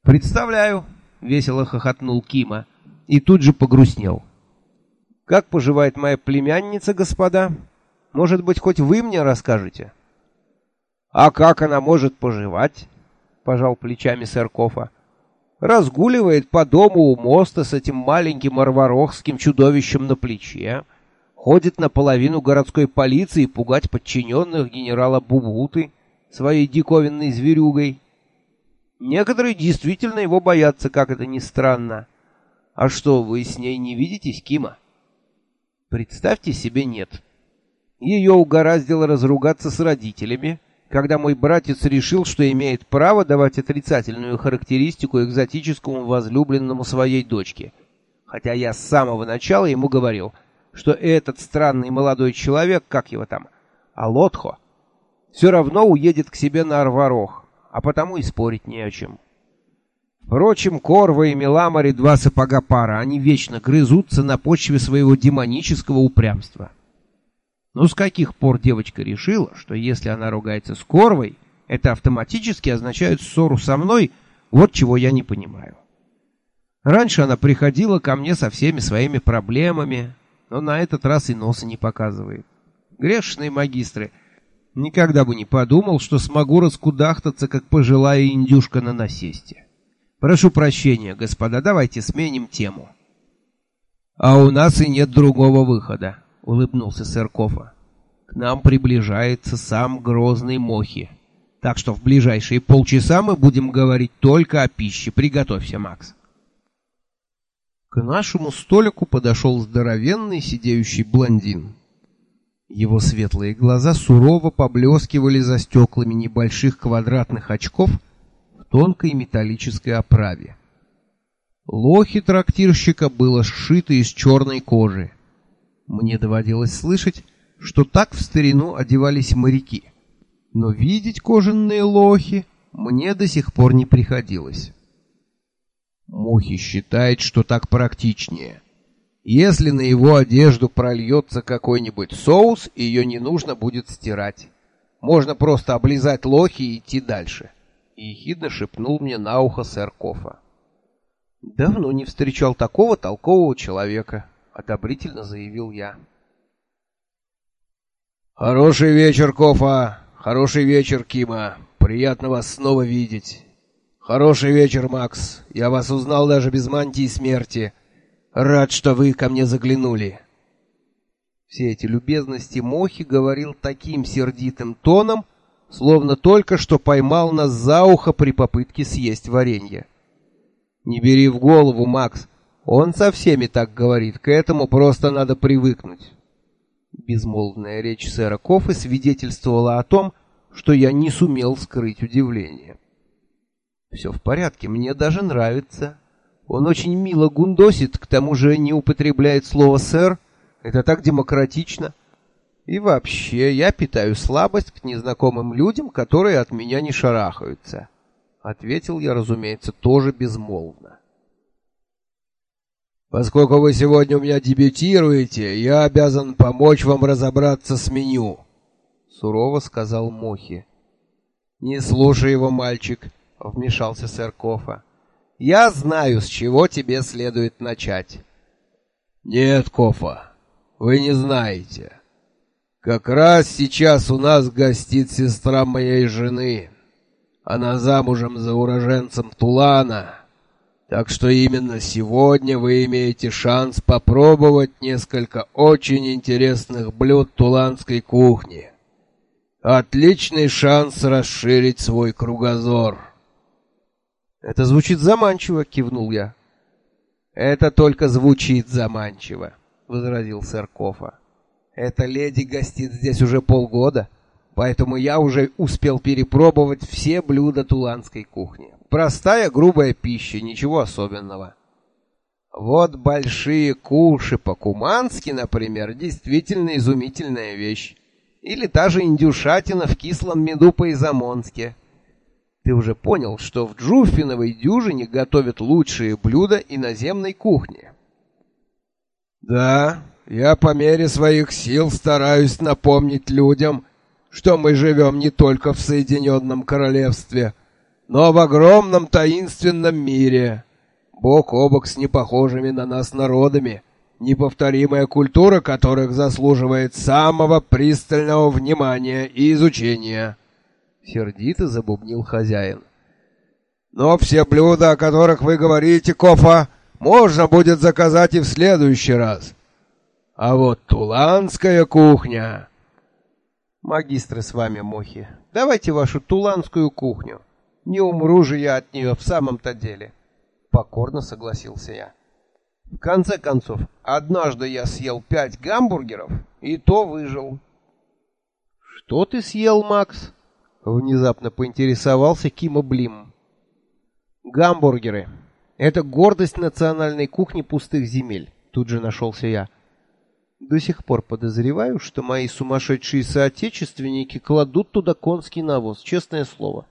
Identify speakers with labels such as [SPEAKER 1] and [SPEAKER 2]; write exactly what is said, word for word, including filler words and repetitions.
[SPEAKER 1] «Представляю», — весело хохотнул Кима и тут же погрустнел. «Как поживает моя племянница, господа? Может быть, хоть вы мне расскажете?» «А как она может поживать?» — пожал плечами сэр Кофа. «Разгуливает по дому у моста с этим маленьким арварохским чудовищем на плече, ходит наполовину городской полиции пугать подчиненных генерала Бубуты своей диковинной зверюгой. Некоторые действительно его боятся, как это ни странно. А что, вы с ней не видитесь, Кима?» «Представьте себе, нет. Ее угораздило разругаться с родителями, когда мой братец решил, что имеет право давать отрицательную характеристику экзотическому возлюбленному своей дочки. Хотя я с самого начала ему говорил, что этот странный молодой человек, как его там, Алотхо, все равно уедет к себе на Арварох, а потому и спорить не о чем. Впрочем, Корва и Меламари два сапога пара, они вечно грызутся на почве своего демонического упрямства. Но с каких пор девочка решила, что если она ругается с Корвой, это автоматически означает ссору со мной, вот чего я не понимаю. Раньше она приходила ко мне со всеми своими проблемами, но на этот раз и носа не показывает. Грешные магистры, никогда бы не подумал, что смогу раскудахтаться, как пожилая индюшка на насесте. Прошу прощения, господа, давайте сменим тему. А у нас и нет другого выхода, улыбнулся сэр Кофа. К нам приближается сам грозный Мохи. Так что в ближайшие полчаса мы будем говорить только о пище. Приготовься, Макс. К нашему столику подошел здоровенный сидеющий блондин. Его светлые глаза сурово поблескивали за стеклами небольших квадратных очков в тонкой металлической оправе. Лохи трактирщика было сшито из черной кожи. Мне доводилось слышать, что так в старину одевались моряки, но видеть кожаные лохи мне до сих пор не приходилось. Мохи считает, что так практичнее. Если на его одежду прольется какой-нибудь соус, ее не нужно будет стирать. Можно просто облизать лохи и идти дальше. И ехидно шепнул мне на ухо сэр Кофа. «Давно не встречал такого толкового человека», — одобрительно заявил я. «Хороший вечер, Кофа! Хороший вечер, Кима! Приятно вас снова видеть! Хороший вечер, Макс! Я вас узнал даже без мантии смерти! Рад, что вы ко мне заглянули!» Все эти любезности Мохи говорил таким сердитым тоном, словно только что поймал нас за ухо при попытке съесть варенье. «Не бери в голову, Макс, он со всеми так говорит, к этому просто надо привыкнуть». Безмолвная речь сэра Кофы свидетельствовала о том, что я не сумел скрыть удивление. «Все в порядке, мне даже нравится. Он очень мило гундосит, к тому же не употребляет слово «сэр». Это так демократично. И вообще, я питаю слабость к незнакомым людям, которые от меня не шарахаются», — ответил я, разумеется, тоже безмолвно. «Поскольку вы сегодня у меня дебютируете, я обязан помочь вам разобраться с меню», — сурово сказал Мохи. «Не слушай его, мальчик», — вмешался сэр Кофа. «Я знаю, с чего тебе следует начать». «Нет, Кофа, вы не знаете. Как раз сейчас у нас гостит сестра моей жены. Она замужем за уроженцем Тулана. Так что именно сегодня вы имеете шанс попробовать несколько очень интересных блюд туланской кухни. Отличный шанс расширить свой кругозор». «Это звучит заманчиво», — кивнул я. «Это только звучит заманчиво», — возразил сэр Кофа. «Эта леди гостит здесь уже полгода, поэтому я уже успел перепробовать все блюда туланской кухни. Простая грубая пища, ничего особенного. Вот большие куши по-кумански, например, действительно изумительная вещь. Или та же индюшатина в кислом меду по-изамонски. Ты уже понял, что в Джуффиновой дюжине готовят лучшие блюда иноземной кухни?» «Да, я по мере своих сил стараюсь напомнить людям, что мы живем не только в Соединенном Королевстве,
[SPEAKER 2] но в огромном таинственном мире, бок о бок с непохожими на нас народами, неповторимая культура которых заслуживает самого пристального внимания и изучения. Сердито забубнил хозяин. Но все блюда, о которых вы говорите, Кофа, можно будет заказать и в следующий раз. А вот туланская кухня...
[SPEAKER 1] Магистры с вами, мохи, давайте вашу туланскую кухню. Не умру же я от нее в самом-то деле. Покорно согласился я. В конце концов, однажды я съел пять гамбургеров, и то выжил. Что ты съел, Макс? Внезапно поинтересовался Кима Блим. Гамбургеры. Это гордость национальной кухни пустых земель. Тут же нашелся я. До сих пор подозреваю, что мои сумасшедшие соотечественники кладут туда конский навоз, честное слово.